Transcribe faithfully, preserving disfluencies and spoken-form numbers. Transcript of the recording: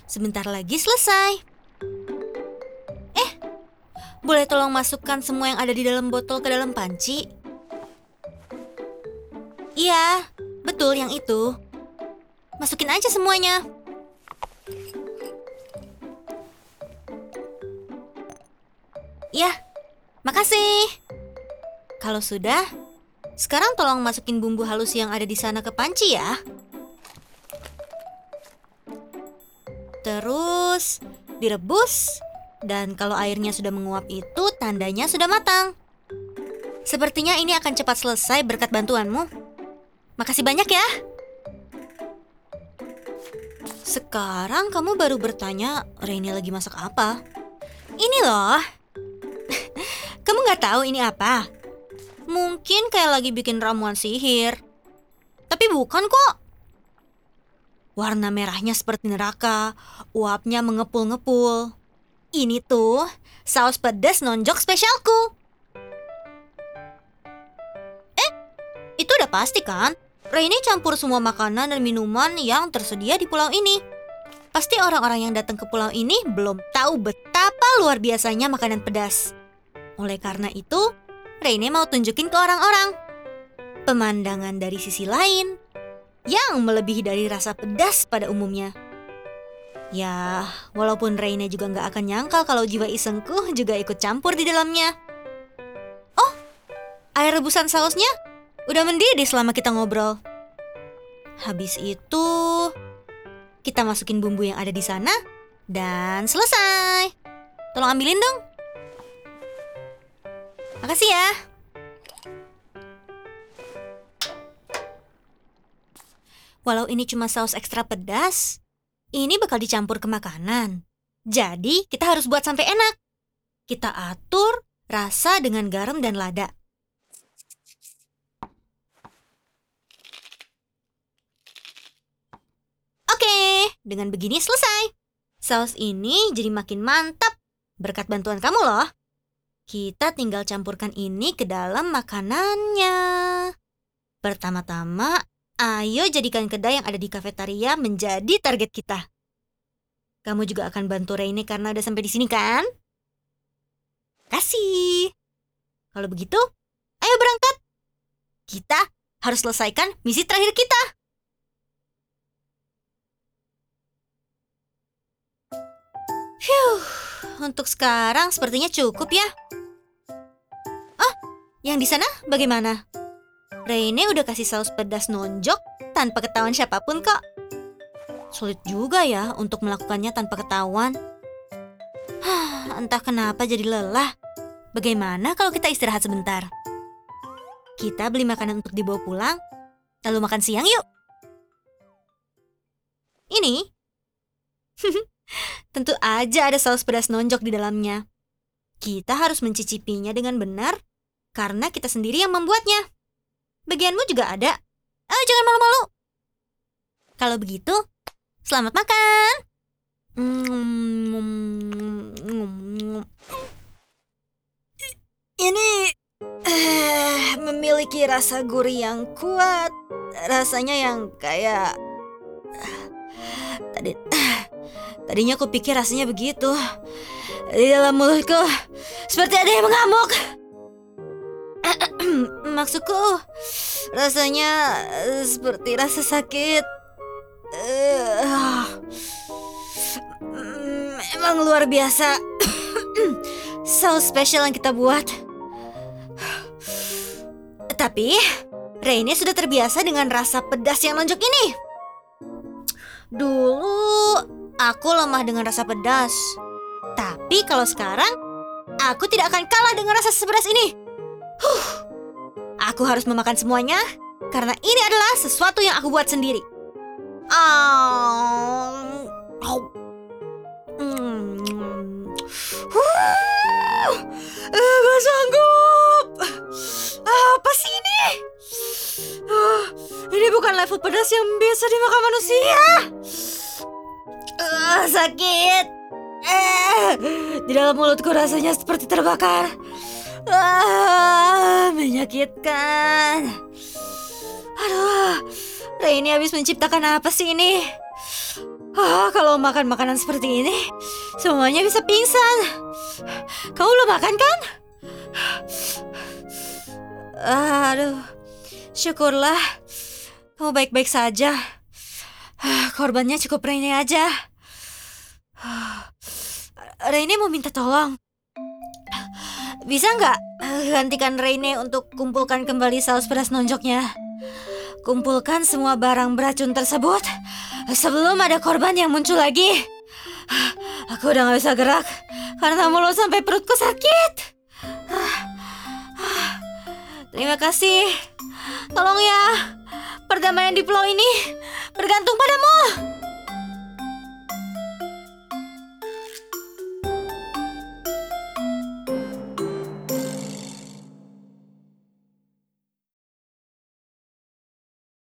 Sebentar lagi selesai. Eh, boleh tolong masukkan semua yang ada di dalam botol ke dalam panci? Iya, betul yang itu. Masukin aja semuanya. Ya, makasih. Kalau sudah, sekarang tolong masukin bumbu halus yang ada di sana ke panci ya. Terus direbus, dan kalau airnya sudah menguap itu tandanya sudah matang. Sepertinya ini akan cepat selesai berkat bantuanmu. Makasih banyak ya. Sekarang kamu baru bertanya Rainy lagi masak apa? Ini loh. Kamu nggak tahu ini apa? Mungkin kayak lagi bikin ramuan sihir. Tapi bukan kok. Warna merahnya seperti neraka, uapnya mengepul-ngepul. Ini tuh saus pedas nonjok spesialku. Eh, itu udah pasti kan? Rainy campur semua makanan dan minuman yang tersedia di pulau ini. Pasti orang-orang yang datang ke pulau ini belum tahu betapa luar biasanya makanan pedas. Oleh karena itu, Rainy mau tunjukin ke orang-orang pemandangan dari sisi lain yang melebihi dari rasa pedas pada umumnya. Ya, walaupun Rainy juga nggak akan nyangka kalau jiwa isengku juga ikut campur di dalamnya. Oh, air rebusan sausnya udah mendidih selama kita ngobrol. Habis itu, kita masukin bumbu yang ada di sana dan selesai. Tolong ambilin dong. Makasih ya. Walau ini cuma saus ekstra pedas, ini bakal dicampur ke makanan. Jadi kita harus buat sampai enak. Kita atur rasa dengan garam dan lada. Oke, dengan begini selesai. Saus ini jadi makin mantap berkat bantuan kamu loh. Kita tinggal campurkan ini ke dalam makanannya. Pertama-tama, ayo jadikan kedai yang ada di kafetaria menjadi target kita. Kamu juga akan bantu Rainy karena udah sampai di sini kan? Kasih. Kalau begitu, ayo berangkat. Kita harus selesaikan misi terakhir kita. Phew, untuk sekarang sepertinya cukup ya. Oh, yang di sana bagaimana? Rainy udah kasih saus pedas nonjok tanpa ketahuan siapapun kok. Sulit juga ya untuk melakukannya tanpa ketahuan. Entah kenapa jadi lelah. Bagaimana kalau kita istirahat sebentar? Kita beli makanan untuk dibawa pulang, lalu makan siang yuk. Ini? Tentu aja ada saus pedas nonjok di dalamnya. Kita harus mencicipinya dengan benar karena kita sendiri yang membuatnya. Bagianmu juga ada. Ayo jangan malu-malu. Kalau begitu, selamat makan. Ini eh, memiliki rasa gurih yang kuat. Rasanya yang kayak tadi tadinya aku pikir rasanya begitu. Di dalam mulutku seperti ada yang mengamuk. Maksudku, rasanya seperti rasa sakit. Uh, Emang luar biasa. Saus spesial yang kita buat. Tapi Rainy sudah terbiasa dengan rasa pedas yang nonjok ini. Dulu aku lemah dengan rasa pedas. Tapi kalau sekarang, aku tidak akan kalah dengan rasa sepedas ini. Huh. Aku harus memakan semuanya karena ini adalah sesuatu yang aku buat sendiri. Oh. Oh. Mm. Huh. Uh, gak sanggup. Apa sih ini? Uh, ini bukan level pedas yang biasa dimakan manusia. Uh, sakit. Uh, di dalam mulutku rasanya seperti terbakar. Ah, menyakitkan. Aduh, Rainy habis menciptakan apa sih ini? Ah, kalau makan makanan seperti ini, semuanya bisa pingsan. Kamu belum makan kan? Aduh, syukurlah kamu baik-baik saja. Korbannya cukup Raine aja. Raine mau minta tolong. Bisa nggak gantikan Raine untuk kumpulkan kembali saus pedas nonjoknya? Kumpulkan semua barang beracun tersebut sebelum ada korban yang muncul lagi. Aku udah gak bisa gerak karena mulut sampai perutku sakit. Terima kasih. Tolong ya, perdamaian di pulau ini bergantung padamu.